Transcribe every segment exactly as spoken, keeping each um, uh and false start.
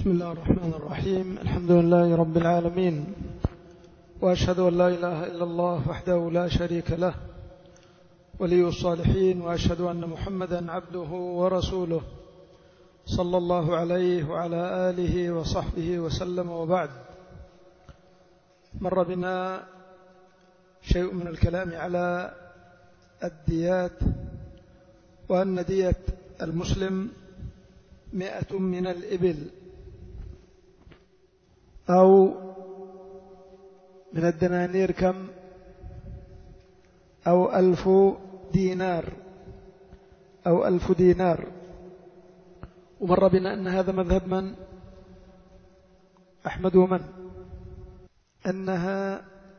بسم الله الرحمن الرحيم. الحمد لله رب العالمين، وأشهد أن لا إله إلا الله وحده لا شريك له ولي الصالحين، وأشهد أن محمدا عبده ورسوله صلى الله عليه وعلى آله وصحبه وسلم. وبعد، مر بنا شيء من الكلام على الديات، وأن دية المسلم مئة من الإبل أو من الدنانير كم؟ أو ألف دينار أو ألف دينار. ومر بنا أن هذا مذهب من؟ أحمد. ومن؟ أنها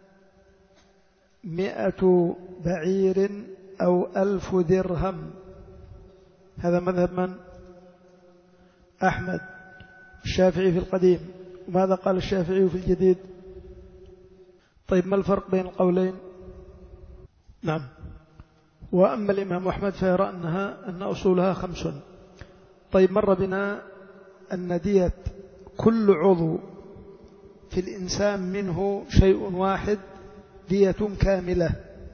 مئة بعير أو ألف درهم. هذا مذهب من؟ أحمد. الشافعي في القديم. وماذا قال الشافعي في الجديد؟ طيب، ما الفرق بين القولين؟ نعم. وأما الإمام أحمد فيرى أنها أن أصولها خمس. طيب، مر بنا أن دية كل عضو في الإنسان منه شيء واحد دية كاملة.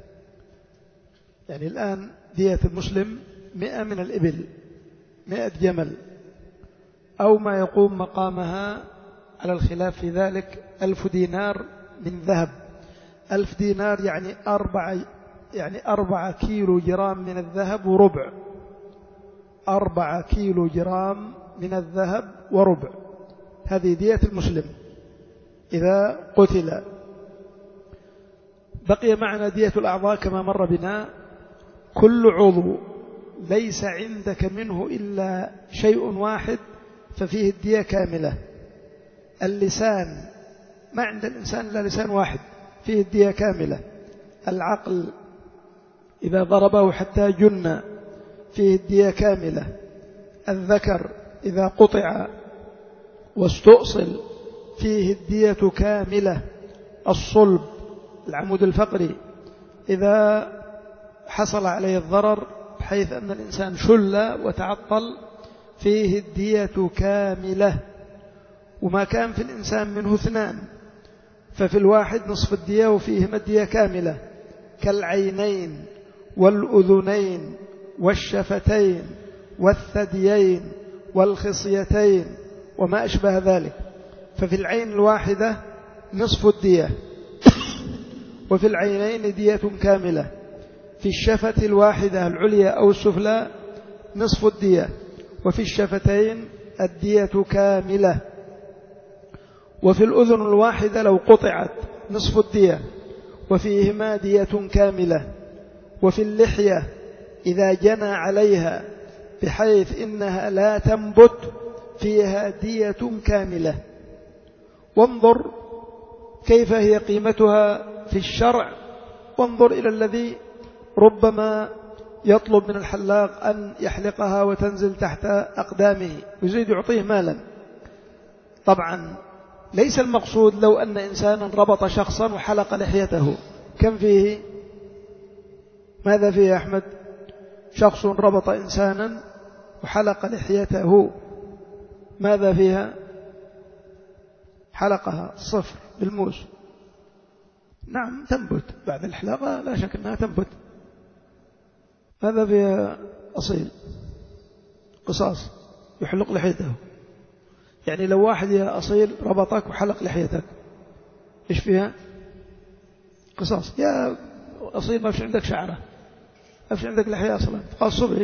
يعني الآن دية المسلم مئة من الإبل، مئة جمل، أو ما يقوم مقامها على الخلاف في ذلك ألف دينار من ذهب. ألف دينار يعني أربعة يعني أربعة كيلو جرام من الذهب وربع. أربعة كيلو جرام من الذهب وربع. هذه دية المسلم إذا قتل. بقي معنا دية الأعضاء كما مر بنا. كل عضو ليس عندك منه إلا شيء واحد ففيه الدية كاملة. اللسان، ما عند الإنسان إلا لسان واحد، فيه الدية كاملة. العقل إذا ضربه حتى جن فيه الدية كاملة. الذكر إذا قطع واستؤصل فيه الدية كاملة. الصلب، العمود الفقري، إذا حصل عليه الضرر بحيث أن الإنسان شل وتعطل فيه الدية كاملة. وما كان في الإنسان منه اثنان ففي الواحد نصف الدية وفيهما الدية كاملة، كالعينين والأذنين والشفتين والثديين والخصيتين وما أشبه ذلك. ففي العين الواحدة نصف الدية، وفي العينين دية كاملة. في الشفة الواحدة العليا أو السفلى نصف الدية، وفي الشفتين الدية كاملة. وفي الأذن الواحدة لو قطعت نصف الدية وفيهما دية كاملة. وفي اللحية إذا جنى عليها بحيث إنها لا تنبت فيها دية كاملة. وانظر كيف هي قيمتها في الشرع، وانظر إلى الذي ربما يطلب من الحلاق أن يحلقها وتنزل تحت أقدامه ويزيد يعطيه مالا. طبعا ليس المقصود لو أن إنسانا ربط شخصا وحلق لحيته، كم فيه؟ ماذا فيه يا أحمد؟ شخص ربط إنسانا وحلق لحيته، ماذا فيها؟ حلقها صفر بالموس. نعم تنبت بعد الحلاقة، لا شك أنها تنبت. ماذا فيها؟ أصيل قصاص يحلق لحيته. يعني لو واحد يا أصيل ربطك وحلق لحيتك إيش فيها؟ قصاص. يا أصيل ما فيش عندك شعرة، ما فيش عندك لحية أصلا، تقص إيش؟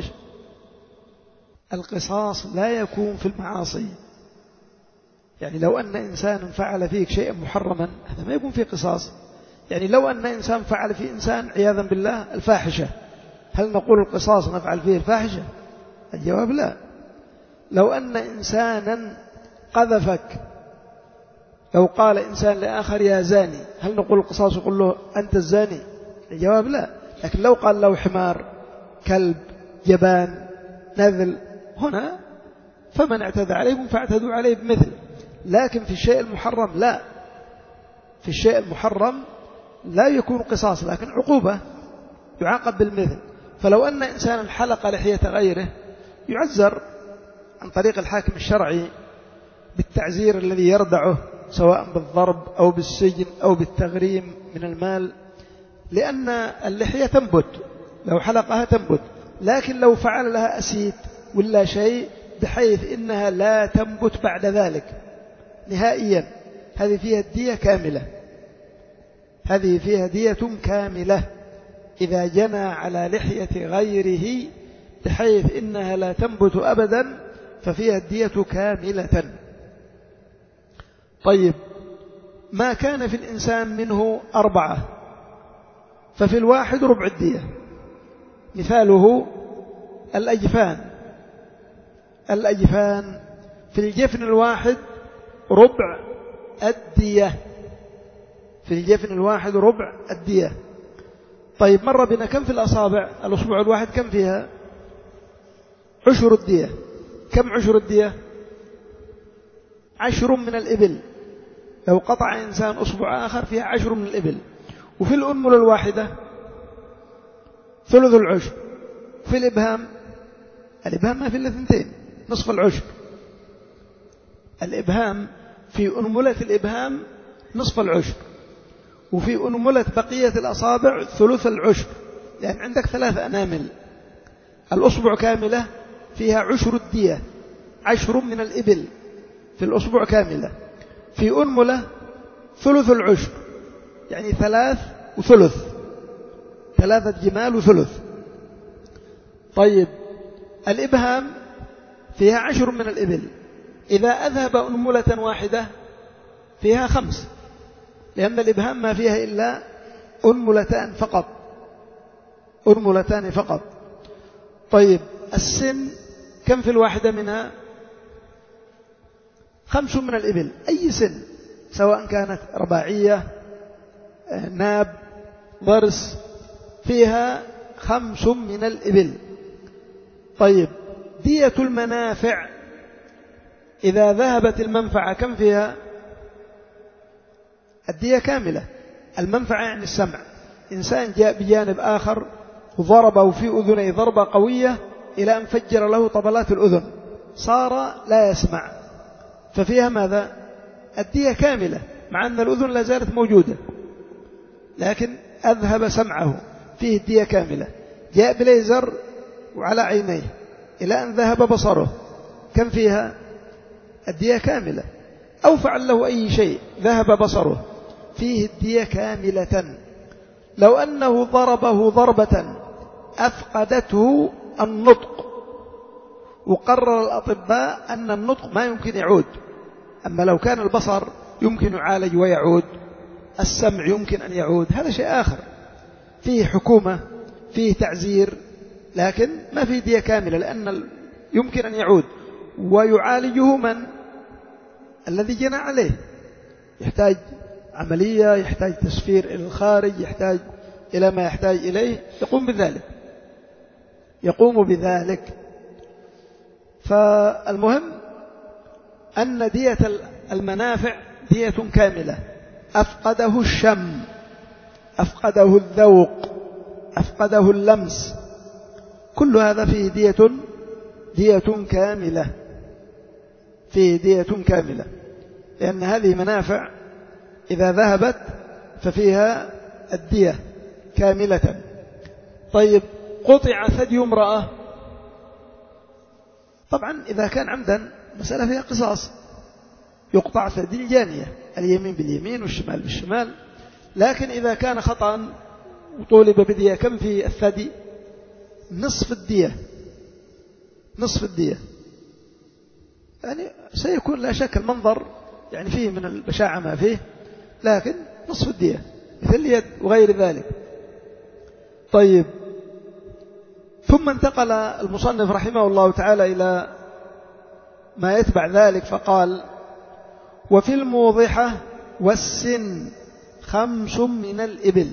القصاص لا يكون في المعاصي. يعني لو أن إنسان فعل فيك شيئا محرما هذا ما يكون فيه قصاص. يعني لو أن إنسان فعل في إنسان عياذا بالله الفاحشة، هل نقول القصاص نفعل فيه الفاحشة؟ الجواب لا. لو أن إنسانا قذفك، لو قال إنسان لآخر يا زاني، هل نقول القصاص يقول له أنت الزاني؟ الجواب لا. لكن لو قال له حمار، كلب، جبان، نذل، هنا فمن اعتدى عليكم فاعتدوا عليه بمثل. لكن في الشيء المحرم لا، في الشيء المحرم لا يكون قصاص لكن عقوبة، يعاقب بالمثل. فلو أن إنسانا حلق لحية غيره يعزر عن طريق الحاكم الشرعي بالتعزير الذي يردعه سواء بالضرب أو بالسجن أو بالتغريم من المال، لأن اللحية تنبت، لو حلقها تنبت، لكن لو فعل لها أسيت ولا شيء بحيث إنها لا تنبت بعد ذلك نهائيا، هذه فيها الدية كاملة، هذه فيها دية كاملة إذا جنى على لحية غيره بحيث إنها لا تنبت أبدا ففيها الدية كاملة. طيب، ما كان في الإنسان منه أربعة ففي الواحد ربع الدية، مثاله الأجفان. الأجفان في الجفن الواحد ربع الدية، في الجفن الواحد ربع الدية. طيب، مر بنا كم في الأصابع؟ الأصبع الواحد كم فيها؟ عشر الدية. كم عشر الدية؟ عشر من الإبل. لو قطع إنسان أصبع آخر فيها عشر من الإبل. وفي الأنملة الواحدة ثلث العشر. في الإبهام، الإبهام ما في إلا اثنتين، نصف العشر. الإبهام في أنملة الإبهام نصف العشر، وفي أنملة بقية الأصابع ثلث العشر، لأن عندك ثلاث أنامل. الأصبع كاملة فيها عشر الدية، عشر من الإبل في الأصبع كاملة. في أنملة ثلث العشر، يعني ثلاث وثلث، ثلاثة جمال وثلث. طيب، الإبهام فيها عشر من الإبل، إذا أذهب أنملة واحدة فيها خمس، لأن الإبهام ما فيها إلا أنملتان فقط، أنملتان فقط. طيب، السن كم في الواحدة منها؟ خمس من الإبل، أي سن سواء كانت رباعية، ناب، ضرس، فيها خمس من الإبل. طيب، دية المنافع إذا ذهبت المنفعة كم فيها؟ الدية كاملة. المنفعة يعني السمع، إنسان جاء بجانب آخر وضربه في أذنه ضربة قوية إلى أن فجر له طبلات الأذن، صار لا يسمع، ففيها ماذا؟ الدية كاملة، مع أن الأذن لا زالت موجودة لكن أذهب سمعه، فيه الدية كاملة. جاء بليزر وعلى عينيه إلى أن ذهب بصره، كم فيها؟ الدية كاملة. أو فعل له أي شيء ذهب بصره، فيه الدية كاملة. لو أنه ضربه ضربة أفقدته النطق، وقرر الأطباء أن النطق ما يمكن يعود، أما لو كان البصر يمكن يعالج ويعود، السمع يمكن أن يعود، هذا شيء آخر، فيه حكومة، فيه تعزير، لكن ما فيه دية كاملة، لأن يمكن أن يعود. ويعالجه من؟ الذي جنى عليه، يحتاج عملية، يحتاج تسفير إلى الخارج، يحتاج إلى ما يحتاج إليه، يقوم بذلك، يقوم بذلك. فالمهم أن دية المنافع دية كاملة. أفقده الشم، أفقده الذوق، أفقده اللمس، كل هذا فيه دية دية كاملة، فيه دية كاملة، لأن هذه منافع إذا ذهبت ففيها الدية كاملة. طيب، قطع ثدي امرأة، طبعا إذا كان عمدا مسألة فيها قصاص، يقطع ثدي الجانية، اليمين باليمين والشمال بالشمال. لكن إذا كان خطأ وطولب بدية، كم في الثدي؟ نصف الدية، نصف الدية. يعني سيكون لا شك المنظر يعني فيه من البشاعة ما فيه، لكن نصف الدية مثل اليد وغير ذلك. طيب، ثم انتقل المصنف رحمه الله تعالى إلى ما يتبع ذلك، فقال: وفي الموضحة والسن خمس من الإبل.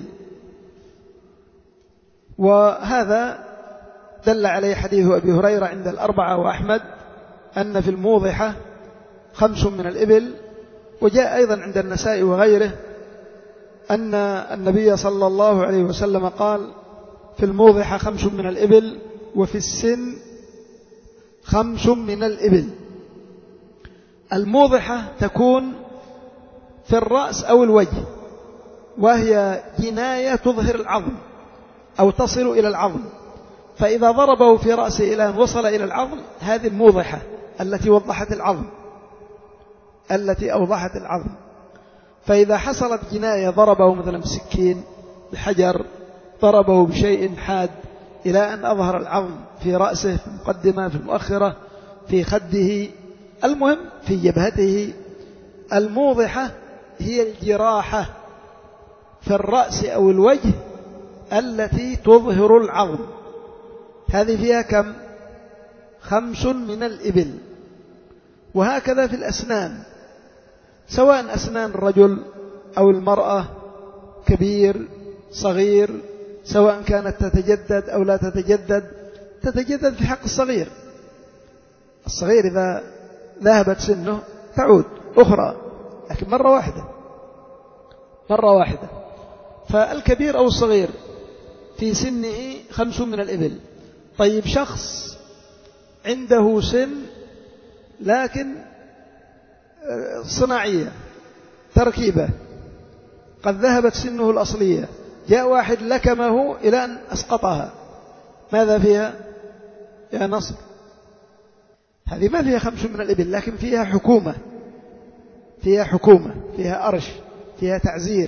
وهذا دل عليه حديث أبي هريرة عند الأربعة وأحمد أن في الموضحة خمس من الإبل. وجاء أيضا عند النسائي وغيره أن النبي صلى الله عليه وسلم قال: في الموضحة خمس من الإبل، وفي السن خمس من الإبل. الموضحة تكون في الرأس أو الوجه، وهي جناية تظهر العظم أو تصل إلى العظم، فإذا ضربه في رأسه إلى أن وصل إلى العظم هذه الموضحة التي وضحت العظم التي أوضحت العظم. فإذا حصلت جناية ضربه مثلا بسكين، بحجر، ضربه بشيء حاد إلى أن أظهر العظم في رأسه، في المقدمة، في المؤخرة، في خده، المهم في جبهته، الموضحة هي الجراحة في الرأس أو الوجه التي تظهر العظم. هذه فيها كم؟ خمس من الإبل. وهكذا في الأسنان، سواء أسنان الرجل أو المرأة، كبير صغير، سواء كانت تتجدد أو لا تتجدد. تتجدد في حق الصغير، الصغير إذا ذهبت سنه تعود أخرى، لكن مرة واحدة مرة واحدة. فالكبير أو الصغير في سنه خمس من الإبل. طيب شخص عنده سن لكن صناعية تركيبة، قد ذهبت سنه الأصلية، جاء واحد لكمه إلى أن أسقطها، ماذا فيها يا نصر؟ هذه ما فيها خمس من الإبل، لكن فيها حكومة، فيها حكومة، فيها أرش، فيها تعزير.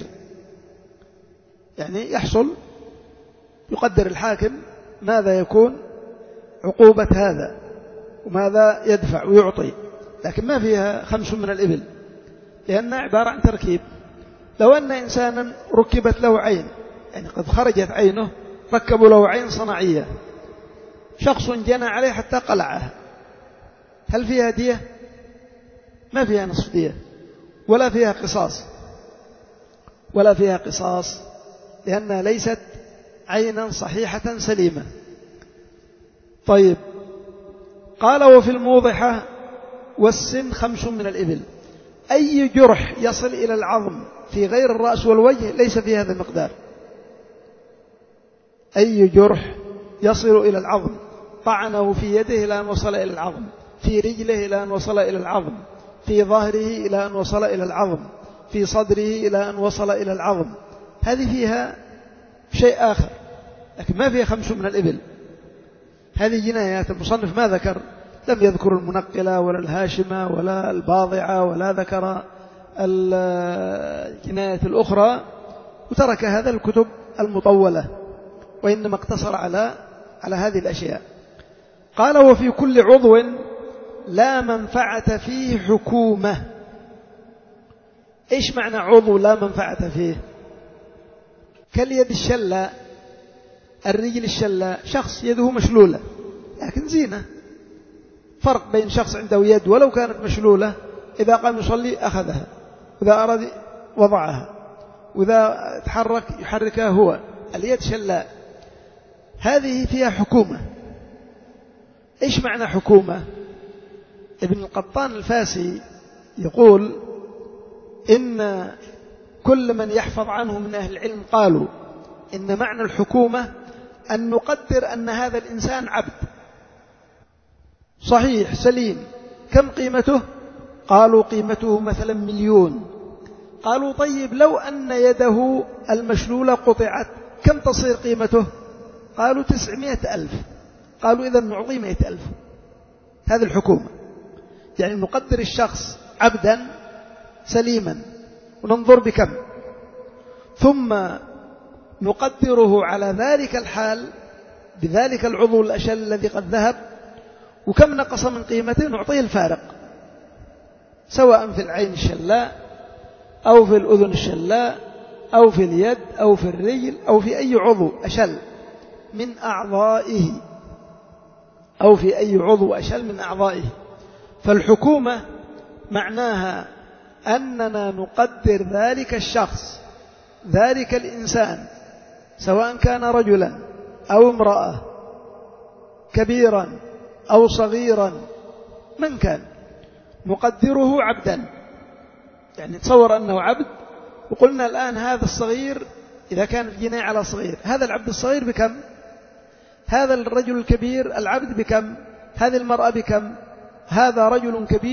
يعني يحصل، يقدر الحاكم ماذا يكون عقوبة هذا وماذا يدفع ويعطي، لكن ما فيها خمس من الإبل، لأنها عبارة عن تركيب. لو أن إنسانا ركبت له عين، يعني قد خرجت عينه، ركبوا له عين صناعية، شخص جنى عليه حتى قلعها، هل فيها دية؟ ما فيها نصف دية، ولا فيها قصاص، ولا فيها قصاص، لأنها ليست عينا صحيحة سليمة. طيب، قال وفي الموضحة والسن خمس من الإبل. أي جرح يصل إلى العظم في غير الرأس والوجه ليس في هذا المقدار. أي جرح يصل إلى العظم، طعنه في يده إلى أن وصل إلى العظم، في رجله إلى أن وصل إلى العظم، في ظهره إلى أن وصل إلى العظم، في صدره إلى أن وصل إلى العظم، هذه فيها شيء آخر، لكن ما فيها خمس من الإبل. هذه جنايات المصنف ما ذكر، لم يذكر المنقلة ولا الهاشمة ولا الباضعة، ولا ذكر الجنايات الأخرى، وترك هذا الكتب المطولة، وإنما اقتصر على على هذه الأشياء. قال وفي كل عضو لا منفعة فيه حكومة. إيش معنى عضو لا منفعة فيه؟ كاليد الشلة، الرجل الشلة، شخص يده مشلولة لكن زينة. فرق بين شخص عنده يد ولو كانت مشلولة، إذا قام يصلي أخذها، وإذا أراد وضعها، وإذا تحرك يحركها هو. اليد شلاء، هذه فيها حكومة. إيش معنى حكومة؟ ابن القطان الفاسي يقول إن كل من يحفظ عنه من أهل العلم قالوا إن معنى الحكومة أن نقدر أن هذا الإنسان عبد صحيح سليم. كم قيمته؟ قالوا قيمته مثلا مليون. قالوا طيب لو أن يده المشلولة قطعت كم تصير قيمته؟ قالوا تسعمائة ألف. قالوا إذا نعطيه مائة ألف. هذه الحكومة، يعني نقدر الشخص عبدا سليما وننظر بكم، ثم نقدره على ذلك الحال بذلك العضو الأشل الذي قد ذهب، وكم نقص من قيمته نعطيه الفارق، سواء في العين الشلاء أو في الأذن الشلاء أو في اليد أو في الرجل أو في أي عضو أشل من أعضائه، أو في أي عضو أشل من أعضائه. فالحكومة معناها أننا نقدر ذلك الشخص، ذلك الإنسان، سواء كان رجلا أو امرأة، كبيرا أو صغيرا، من كان، نقدره عبدا. يعني تصور أنه عبد، وقلنا الآن هذا الصغير إذا كان في جناية على صغير، هذا العبد الصغير بكم؟ هذا الرجل الكبير العبد بكم؟ هذه المرأة بكم؟ هذا رجل كبير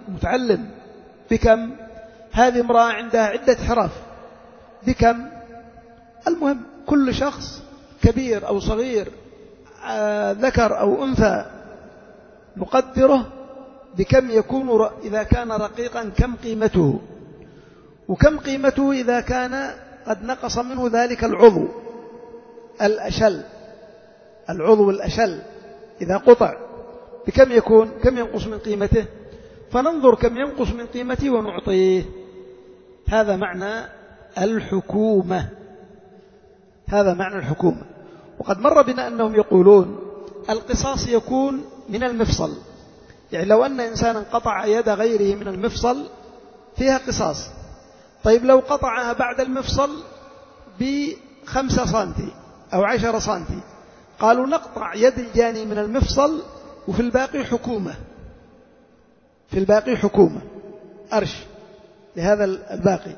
متعلم بكم؟ هذه امرأة عندها عدة حرف بكم؟ المهم كل شخص كبير أو صغير آه ذكر أو أنثى نقدره بكم يكون، إذا كان رقيقا كم قيمته، وكم قيمته إذا كان قد نقص منه ذلك العضو الأشل، العضو الأشل إذا قطع بكم يكون، كم ينقص من قيمته، فننظر كم ينقص من قيمته ونعطيه. هذا معنى الحكومة، هذا معنى الحكومة. وقد مر بنا أنهم يقولون القصاص يكون من المفصل، يعني لو أن إنسانا قطع يد غيره من المفصل فيها قصاص. طيب لو قطعها بعد المفصل بخمسة سنتي أو عشرة سنتي، قالوا نقطع يد الجاني من المفصل وفي الباقي حكومة، في الباقي حكومة أرش لهذا الباقي،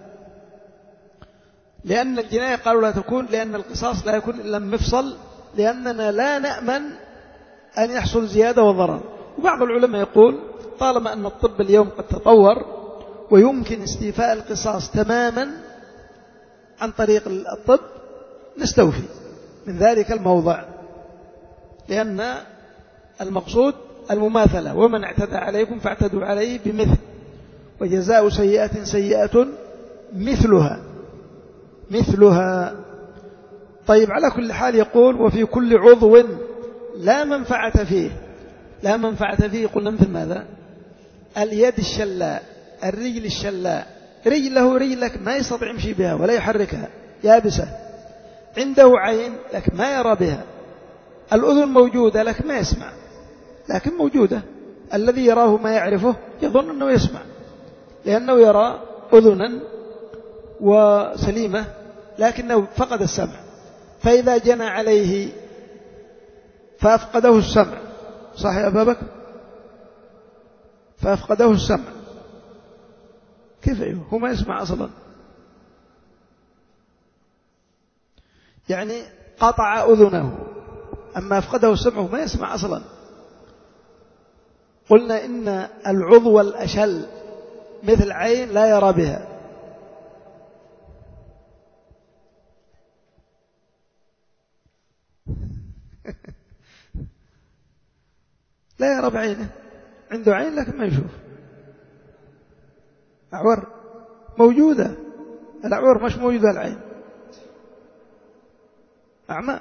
لأن الجناية قالوا لا تكون، لأن القصاص لا يكون إلا مفصل، لأننا لا نأمن أن يحصل زيادة وضرر. وبعض العلماء يقول طالما أن الطب اليوم قد تطور ويمكن استيفاء القصاص تماما عن طريق الطب، نستوفي من ذلك الموضع، لأن المقصود المماثلة، ومن اعتدى عليكم فاعتدوا عليه بمثل، وجزاء سيئة سيئة مثلها مثلها. طيب على كل حال يقول وفي كل عضو لا منفعة فيه، لا منفعة فيه قلنا مثل ماذا؟ اليد الشلاء، الرجل الشلاء، رجله رجلك ما يستطيع يمشي بها ولا يحركها يابسة، عنده عين لكن ما يرى بها، الأذن موجودة لكن ما يسمع لكن موجودة، الذي يراه ما يعرفه يظن أنه يسمع لأنه يرى أذنا وسليمة لكنه فقد السمع. فإذا جنى عليه فأفقده السمع، صح يا أبا بكر؟ فأفقده السمع، كيف هو ما يسمع أصلا؟ يعني قطع أذنه، أما أفقده السمع ما يسمع أصلا. قلنا إن العضو الأشل مثل عين لا يرى بها، لا يرى بعينه، عنده عين لكن ما يشوف. أعور موجودة، الأعور مش موجودة العين، أعمى.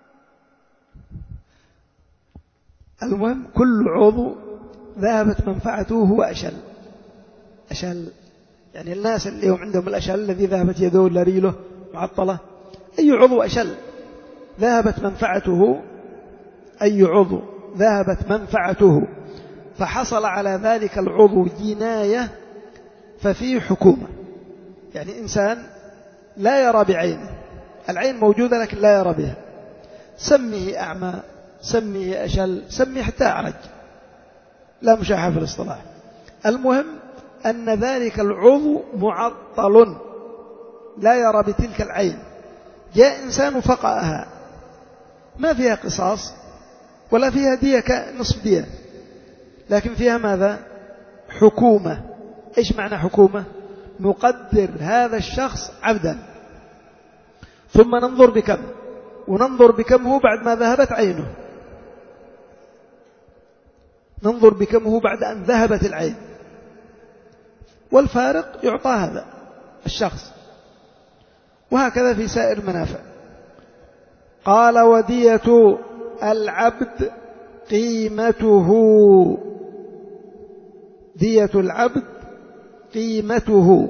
المهم كل عضو ذهبت منفعته هو أشل، أشل يعني الناس اللي هم عندهم الأشل الذي ذهبت يده ولا رجله معطلة، أي عضو أشل ذهبت منفعته، أي عضو ذهبت منفعته فحصل على ذلك العضو جناية ففيه حكومة. يعني إنسان لا يرى بعينه، العين موجودة لكن لا يرى بها، سميه أعمى، سميه أشل، سميه حتى أعرج، لا مشاحة في الاصطلاح. المهم أن ذلك العضو معطل لا يرى بتلك العين، جاء إنسان فقأها، ما فيها قصاص ولا فيها دية كنصف دية، لكن فيها ماذا؟ حكومة. إيش معنى حكومة؟ نقدر هذا الشخص عبدا ثم ننظر بكم، وننظر بكم هو بعد ما ذهبت عينه، ننظر بكم هو بعد أن ذهبت العين، والفارق يعطى هذا الشخص، وهكذا في سائر المنافع. قال ودية العبد قيمته، دية العبد قيمته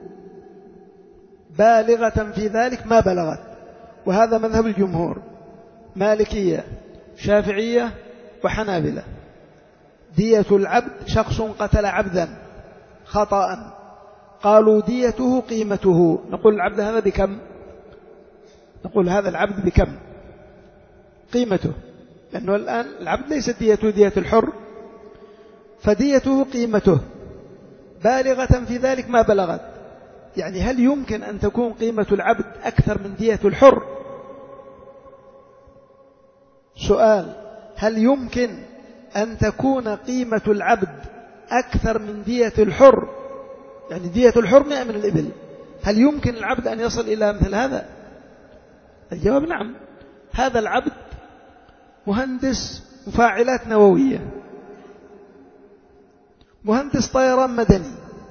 بالغة في ذلك ما بلغت، وهذا مذهب الجمهور مالكية شافعية وحنابلة. دية العبد شخص قتل عبدا خطأ، قالوا ديته قيمته، نقول العبد هذا بكم؟ نقول هذا العبد بكم قيمته، لأنه الآن العبد ليست ديته دية الحر، فديته قيمته بالغة في ذلك ما بلغت. يعني هل يمكن أن تكون قيمة العبد أكثر من دية الحر؟ سؤال، هل يمكن أن تكون قيمة العبد أكثر من دية الحر، يعني دية الحر مئة من الإبل، هل يمكن العبد أن يصل إلى مثل هذا؟ الجواب نعم. هذا العبد مهندس مفاعلات نووية، مهندس طيران مدني،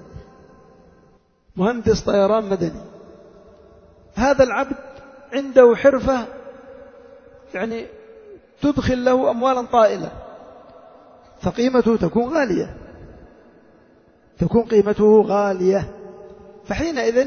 مهندس طيران مدني. هذا العبد عنده حرفة يعني تدخل له أموالا طائلة، فقيمته تكون غالية، تكون قيمته غالية. فحينئذ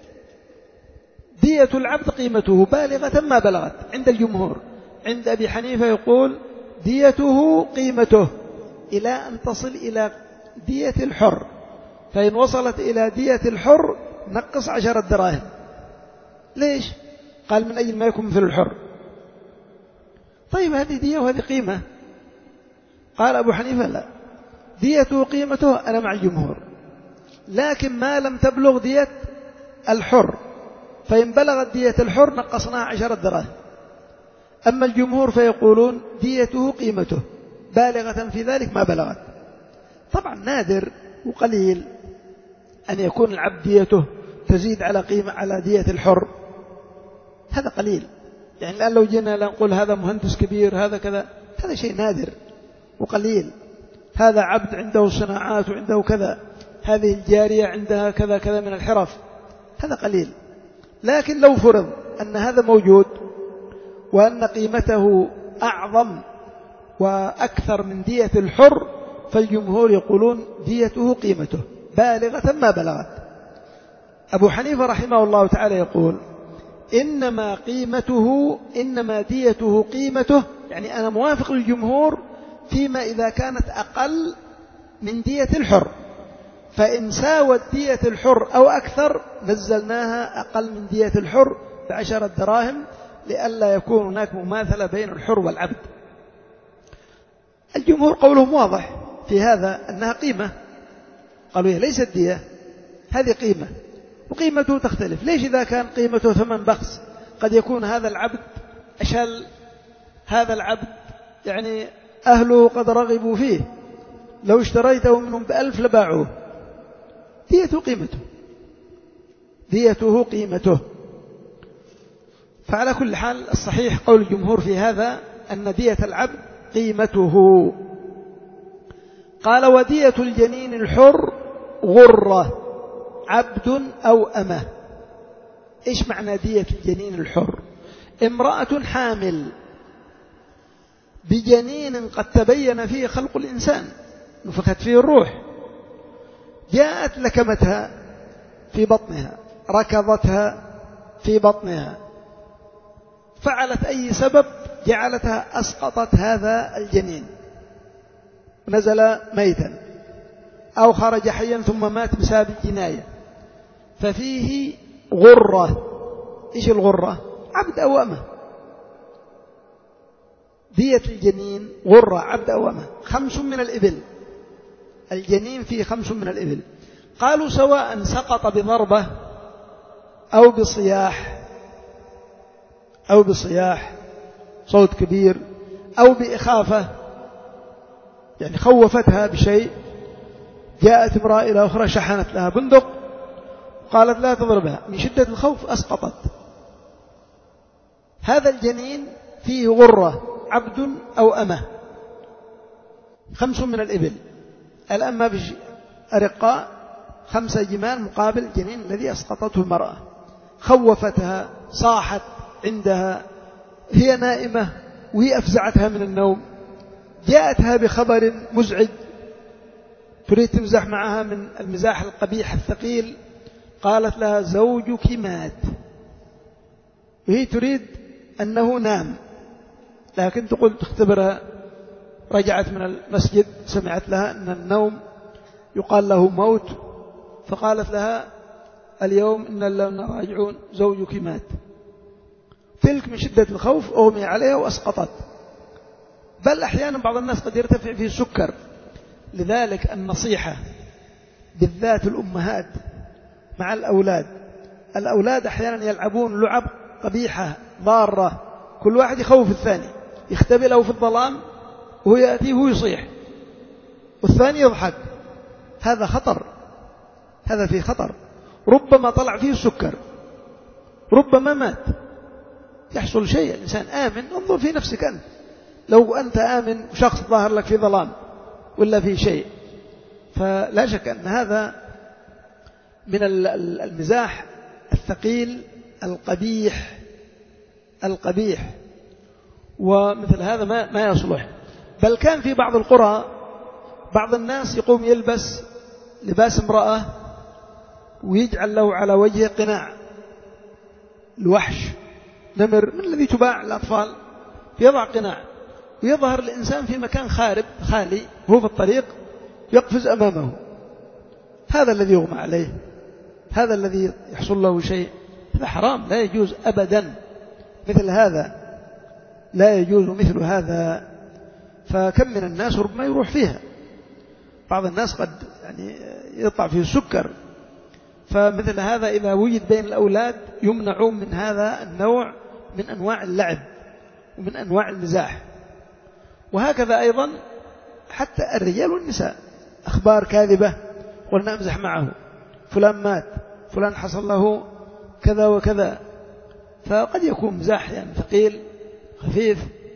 دية العبد قيمته بالغة ما بلغت عند الجمهور. عند أبي حنيفة يقول ديته قيمته إلى أن تصل إلى دية الحر، فإن وصلت إلى دية الحر نقص عشرة دراهم. ليش؟ قال من أجل ما يكون مثل الحر. طيب هذه دية وهذه قيمة. قال أبو حنيفة لا، ديته قيمته أنا مع الجمهور، لكن ما لم تبلغ دية الحر، فإن بلغت دية الحر نقصناها عشرة دراهم. أما الجمهور فيقولون ديته قيمته بالغة في ذلك ما بلغت. طبعا نادر وقليل أن يكون العبد ديته تزيد على قيمة على دية الحر، هذا قليل. يعني الآن لو جينا نقول هذا مهندس كبير هذا كذا، هذا شيء نادر وقليل. هذا عبد عنده صناعات وعنده كذا، هذه الجارية عندها كذا كذا من الحرف، هذا قليل. لكن لو فرض أن هذا موجود وأن قيمته أعظم وأكثر من دية الحر، فالجمهور يقولون ديته قيمته بالغة ما بلغت. أبو حنيفة رحمه الله تعالى يقول إنما قيمته إنما ديته قيمته، يعني أنا موافق للجمهور فيما إذا كانت أقل من دية الحر، فإن ساوت دية الحر أو أكثر نزلناها أقل من دية الحر بعشرة دراهم، لئلا يكون هناك مماثلة بين الحر والعبد. الجمهور قولهم واضح في هذا أنها قيمة، قالوا هي ليست دية، هذه قيمة، وقيمته تختلف. ليش إذا كان قيمته ثمن بخس قد يكون هذا العبد أشل، هذا العبد يعني أهله قد رغبوا فيه، لو اشتريته منهم بألف لباعوه، ديته قيمته، ديته قيمته. فعلى كل حال الصحيح قول الجمهور في هذا أن دية العبد قيمته. قال ودية الجنين الحر غرة عبد أو أمة. إيش معنى دية الجنين الحر؟ امرأة حامل بجنين قد تبين فيه خلق الإنسان، نفخت فيه الروح، جاءت لكمتها في بطنها، ركضتها في بطنها، فعلت أي سبب جعلتها أسقطت هذا الجنين، نزل ميتا أو خرج حيا ثم مات بسبب الجناية، ففيه غرة. إيش الغرة؟ عبد أو أمة. دية الجنين غرة عبد أو أمة، خمس من الإبل، الجنين فيه خمس من الإبل. قالوا سواء سقط بضربة أو بصياح، أو بصياح صوت كبير، أو بإخافة يعني خوفتها بشيء، جاءت امرأة إلى أخرى شحنت لها بندق قالت لا تضربها، من شدة الخوف أسقطت، هذا الجنين فيه غرة عبد أو أمة، خمس من الإبل. الآن ما بيجي أرقاء، خمسة جمال مقابل الجنين الذي أسقطته المرأة، خوفتها، صاحت عندها، هي نائمة وهي أفزعتها من النوم، جاءتها بخبر مزعج تريد تمزح معها من المزاح القبيح الثقيل، قالت لها زوجك مات، وهي تريد أنه نام، لكن تقول تختبرها، رجعت من المسجد سمعت لها أن النوم يقال له موت، فقالت لها اليوم إن لنا راجعون زوجك مات. تلك من شدة الخوف أغمي عليها وأسقطت. بل أحيانا بعض الناس قد يرتفع فيه السكر. لذلك النصيحة بالذات الأمهات مع الأولاد، الأولاد أحيانا يلعبون لعب قبيحة ضارة، كل واحد يخوف الثاني، يختبئ له في الظلام وهو يأتيه ويصيح، والثاني يضحك هذا خطر، هذا فيه خطر. ربما طلع فيه السكر، ربما مات، يحصل شيء. الإنسان آمن، انظر في نفسك أنت، لو أنت آمن شخص ظاهر لك في ظلام ولا في شيء، فلا شك أن هذا من المزاح الثقيل القبيح القبيح، ومثل هذا ما ما يصلح. بل كان في بعض القرى بعض الناس يقوم يلبس لباس امرأة ويجعل له على وجهه قناع الوحش نمر من الذي تباع الأطفال، يضع قناع ويظهر الإنسان في مكان خارب خالي وهو في الطريق يقفز أمامه. هذا الذي يغمى عليه، هذا الذي يحصل له شيء، هذا حرام، لا يجوز أبدا. مثل هذا لا يجوز مثل هذا. فكم من الناس ربما يروح فيها، بعض الناس قد يعني يطلع فيه السكر. فمثل هذا إذا وجد بين الأولاد يمنعون من هذا النوع من أنواع اللعب ومن أنواع المزاح. وهكذا أيضا حتى الرجال والنساء، أخبار كاذبة، قلنا أمزح معه، فلان مات، فلان حصل له كذا وكذا. فقد يكون مزاح يعني ثقيل خفيف،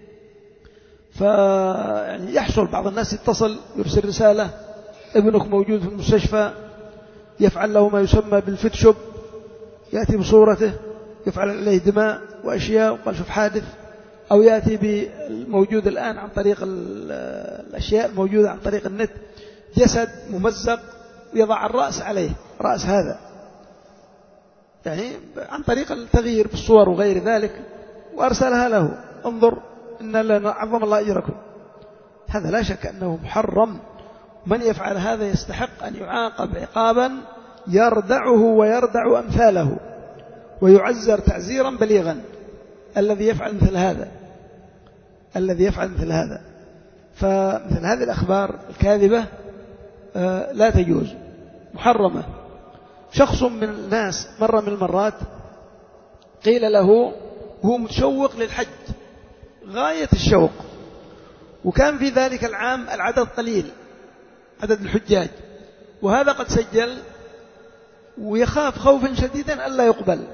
فيعني يحصل بعض الناس يتصل يرسل رسالة ابنك موجود في المستشفى، يفعل له ما يسمى بالفتشوب، يأتي بصورته يفعل عليه دماء وأشياء وقال شوف حادث، أو يأتي بالموجود الآن عن طريق الأشياء الموجودة عن طريق النت، جسد ممزق ويضع الرأس عليه، رأس هذا يعني عن طريق التغيير بالصور وغير ذلك، وأرسلها له، انظر إن لنا عظم الله أجركم. هذا لا شك أنه محرم. من يفعل هذا يستحق أن يعاقب عقابا يردعه ويردع أمثاله، ويعزر تعزيرا بليغا الذي يفعل مثل هذا، الذي يفعل مثل هذا. فمثل هذه الأخبار الكاذبة لا تجوز، محرمة. شخص من الناس مرة من المرات قيل له هو متشوق للحج غاية الشوق، وكان في ذلك العام العدد قليل، عدد الحجاج، وهذا قد سجل ويخاف خوفا شديدا ألا يقبل،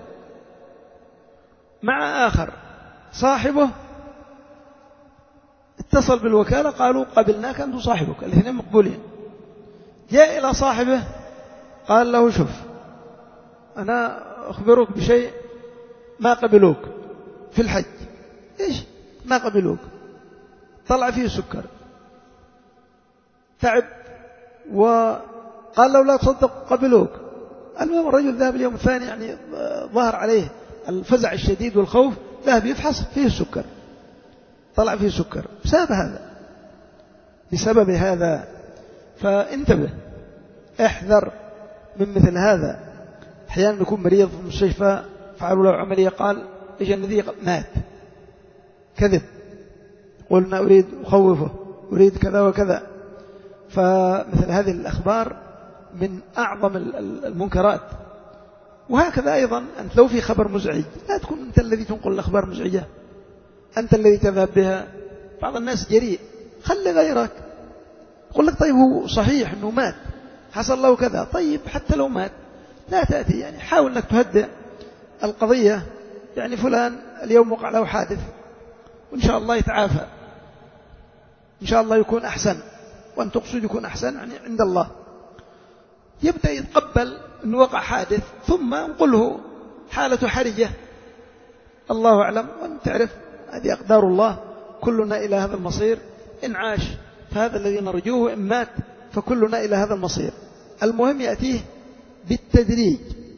مع آخر صاحبه اتصل بالوكالة قالوا قبلناك أنت صاحبك، الاثنين مقبولين. جاء إلى صاحبه قال له شوف أنا أخبرك بشيء ما قبلوك في الحج. إيش ما قبلوك؟ طلع فيه سكر، تعب، وقال له لا تصدق قبلوك. المهم الرجل ذهب اليوم الثاني يعني ظهر عليه الفزع الشديد والخوف، ذهب يفحص فيه السكر، طلع فيه سكر بسبب هذا، بسبب هذا. فانتبه، احذر من مثل هذا. أحيانا يكون مريض في المستشفى فعلوا له عملية، قال إيش الذي مات، كذب، قلنا أريد أخوفه، أريد كذا وكذا. فمثل هذه الأخبار من أعظم المنكرات. وهكذا أيضا أنت لو في خبر مزعج لا تكون أنت الذي تنقل الأخبار المزعجة، أنت الذي تذهب بها. بعض الناس جريء، خلي غيرك يقول لك طيب هو صحيح أنه مات، حصل له كذا، طيب حتى لو مات لا تأتي، يعني حاول أنك تهدئ القضية، يعني فلان اليوم وقع له حادث وإن شاء الله يتعافى، إن شاء الله يكون أحسن، وأن تقصد يكون أحسن يعني عند الله. يبدأ يتقبل أنه وقع حادث، ثم نقوله حالة حرجة الله أعلم، وأن تعرف هذه أقدار الله، كلنا إلى هذا المصير، إن عاش فهذا الذي نرجوه، إن مات فكلنا إلى هذا المصير. المهم يأتيه بالتدريج.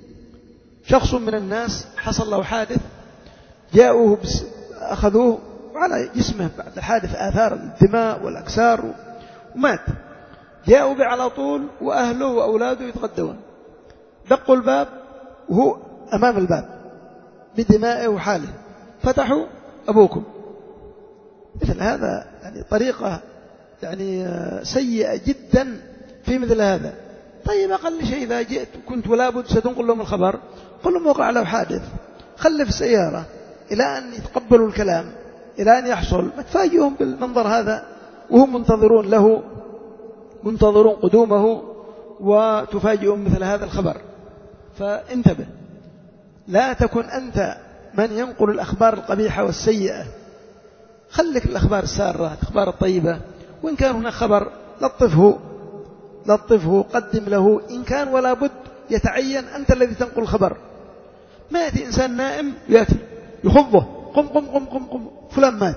شخص من الناس حصل له حادث، جاءوه أخذوه وعلى جسمه بعد الحادث آثار الدماء والأكسار ومات، جاءوا به على طول وأهله وأولاده يتغدون، دقوا الباب وهو أمام الباب بدمائه وحاله، فتحوا أبوكم. مثل هذا يعني طريقة يعني سيئة جدا في مثل هذا. طيب أقل شيء إذا جئت كنت ولا بد ستنقل لهم الخبر، قل لهم وقع له حادث، خلف السيارة إلى أن يتقبلوا الكلام، إلى أن يحصل، ما تفاجئهم بالمنظر هذا وهم منتظرون له، منتظرون قدومه وتفاجئهم مثل هذا الخبر. فانتبه، لا تكن أنت من ينقل الأخبار القبيحة والسيئة، خلك الأخبار السارة، الأخبار الطيبة، وإن كان هناك خبر لطفه لطفه قدم له إن كان، ولا بد يتعين أنت الذي تنقل الخبر. ما يأتي إنسان نائم يأتي يخضه، قم قم قم قم قم فلان مات،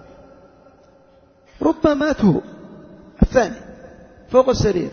ربما مات هو الثاني فوق السرير،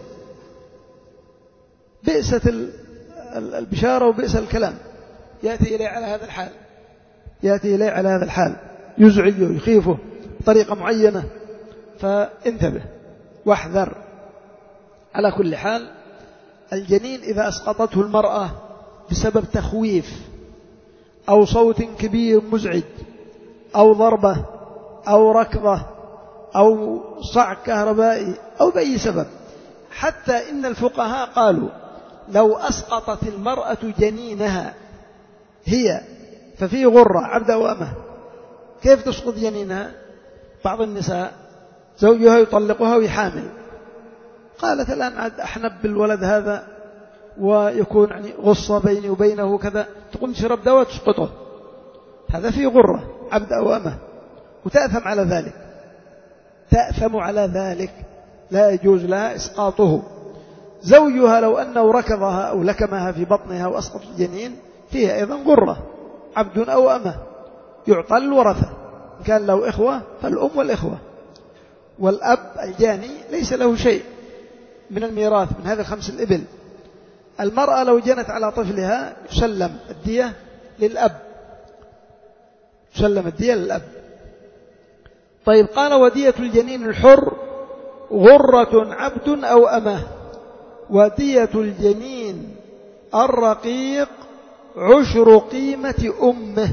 بئست البشارة وبئس الكلام. يأتي إليه على هذا الحال، يأتي إليه على هذا الحال يزعجه يخيفه بطريقة معينة. فانتبه واحذر. على كل حال، الجنين إذا أسقطته المرأة بسبب تخويف أو صوت كبير مزعج أو ضربة أو ركضة أو صعق كهربائي أو بأي سبب، حتى إن الفقهاء قالوا لو أسقطت المرأة جنينها هي ففيه غرة عبد أو أمه، كيف تسقط جنينها؟ بعض النساء زوجها يطلقها ويحامل، قالت الآن عاد أحنب بالولد هذا ويكون يعني غصة بيني وبينه كذا، تقوم تشرب دواء تسقطه، هذا فيه غرة عبد أو أمه، وتأثم على ذلك، تأثم على ذلك، لا يجوز لها إسقاطه. زوجها لو أنه ركضها أو لكمها في بطنها وأسقط الجنين فيها أيضا غرة عبد أو أمه، يعطى الورثة، إن كان له إخوة فالأم والإخوة، والأب الجاني ليس له شيء من الميراث من هذه الخمس الإبل. المرأة لو جنت على طفلها يسلم الدية للأب، يسلم الدية للأب. طيب، قال ودية الجنين الحر غرة عبد أو أمه، ودية الجنين الرقيق عشر قيمة أمه.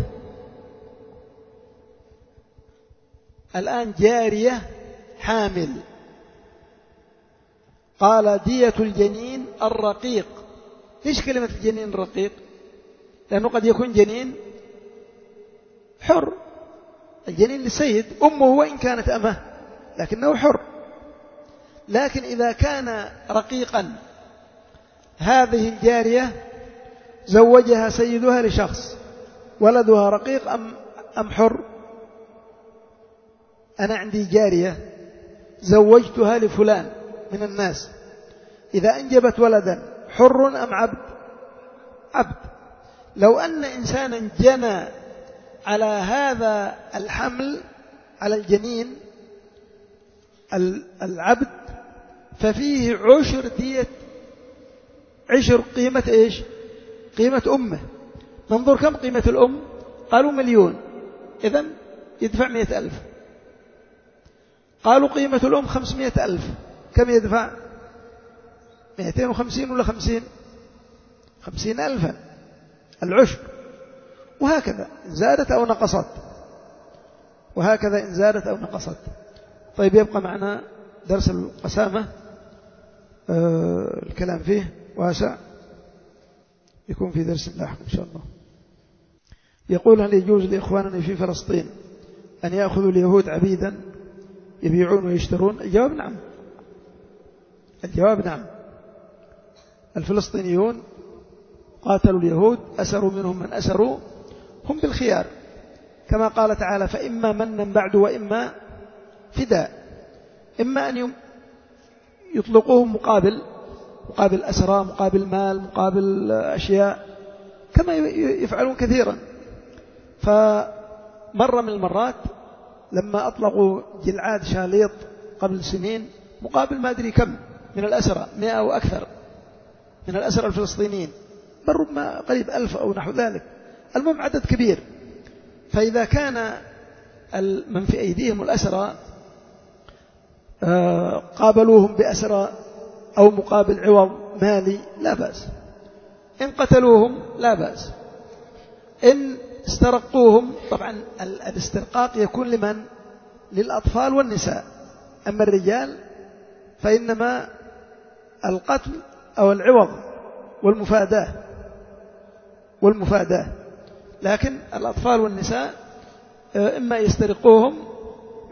الآن جارية حامل، قال دية الجنين الرقيق. ليش كلمة الجنين الرقيق؟ لأنه قد يكون جنين حر، الجنين للسيد، أمه وإن كانت أمه لكنه حر. لكن إذا كان رقيقا، هذه الجارية زوجها سيدها لشخص، ولدها رقيق أم أم حر؟ أنا عندي جارية زوجتها لفلان من الناس، إذا أنجبت ولدا حر أم عبد؟ عبد. لو أن إنسانا جنى على هذا الحمل، على الجنين العبد، ففيه عشر دية، عشر قيمة إيش؟ قيمة أمه. ننظر كم قيمة الأم؟ قالوا مليون، إذن يدفع مئة ألف. قالوا قيمة الأم خمسمائة ألف، كم يدفع؟ مئتين وخمسين ولا خمسين؟ خمسين ألفا العشر. وهكذا إن زادت أو نقصت، وهكذا إن زادت أو نقصت. طيب، يبقى معنا درس القسامة، آه الكلام فيه واسع، يكون في درس لاحق إن شاء الله. يقول: هل يجوز لإخواننا في فلسطين أن يأخذوا اليهود عبيدا يبيعون ويشترون؟ الجواب نعم، الجواب نعم. الفلسطينيون قاتلوا اليهود، أسروا منهم من أسروا، هم بالخيار، كما قال تعالى: فإما منا بعد وإما فداء. إما أن يطلقوهم مقابل مقابل أسرى، مقابل مال، مقابل أشياء، كما يفعلون كثيرا. فمرة من المرات لما أطلقوا جلعاد شاليط قبل سنين مقابل ما أدري كم من الأسرى، مئة أو أكثر من الأسرى الفلسطينيين، ربما قريب ألف أو نحو ذلك، المهم عدد كبير. فإذا كان من في أيديهم الأسرى قابلوهم بأسرى أو مقابل عوض مالي لا بأس، إن قتلوهم لا بأس، إن استرقوهم. طبعا الاسترقاق يكون لمن؟ للأطفال والنساء، أما الرجال فإنما القتل أو العوض والمفاداة والمفاداة لكن الأطفال والنساء إما يسترقوهم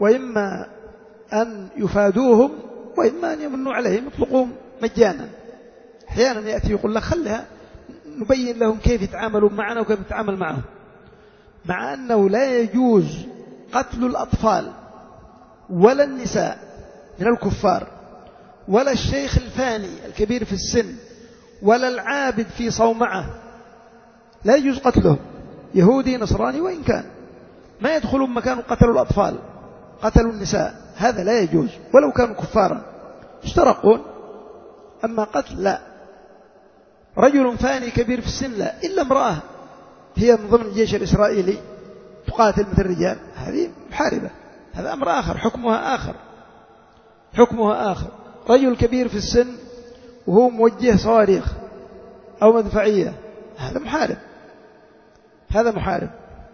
وإما أن يفادوهم وإما أن يمنوا عليهم يطلقوهم مجانا. أحيانا يأتي يقول لك خلها نبين لهم كيف يتعاملون معنا وكيف نتعامل معهم، مع أنه لا يجوز قتل الأطفال ولا النساء من الكفار ولا الشيخ الفاني الكبير في السن ولا العابد في صومعة، لا يجوز قتلهم، يهودي نصراني وإن كان، ما يدخلون مكان قتلوا الأطفال قتلوا النساء، هذا لا يجوز ولو كانوا كفارا اشترقون. أما قتل لا، رجل فاني كبير في السن لا، إلا امرأة هي من ضمن الجيش الإسرائيلي تقاتل مثل الرجال، هذه محاربة، هذا أمر آخر، حكمها آخر حكمها آخر. رجل كبير في السن وهو موجه صواريخ أو مدفعية، هذا محارب، هذا محارب.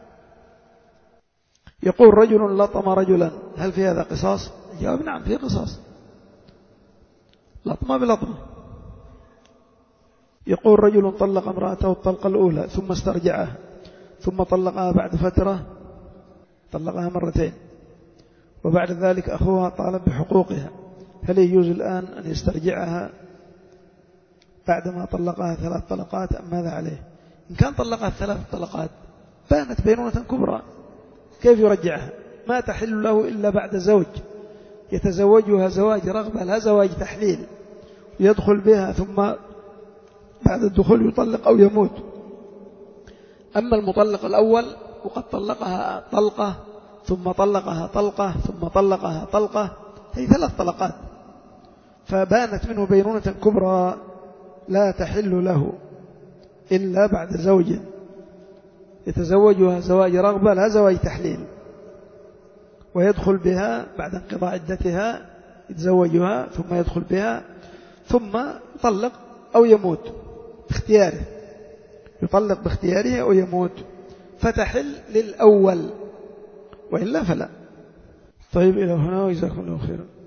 يقول رجل لطم رجلا، هل في هذا قصاص؟ الجواب نعم فيه قصاص، لطمة بلطمة. يقول رجل طلق امرأته الطلقة الأولى ثم استرجعها ثم طلقها بعد فترة، طلقها مرتين، وبعد ذلك أخوها طالب بحقوقها، هل يجوز الآن أن يسترجعها بعدما طلقها ثلاث طلقات أم ماذا عليه؟ إن كان طلقها ثلاث طلقات بانت بينونة كبرى، كيف يرجعها؟ ما تحل له إلا بعد زوج يتزوجها زواج رغبة لا زواج تحليل، يدخل بها ثم بعد الدخول يطلق أو يموت. أما المطلق الأول وقد طلقها طلقة ثم طلقها طلقة ثم طلقها طلقة، هي ثلاث طلقات، فبانت منه بينونة كبرى لا تحل له إلا بعد زوج يتزوجها زواج رغبة لا زواج تحليل، ويدخل بها بعد انقضاء عدتها، يتزوجها ثم يدخل بها ثم يطلق أو يموت باختياره، يطلق باختياره أو يموت، فتحل للأول وإلا فلا. طيب إلى هنا وجزاكم الله خيرا.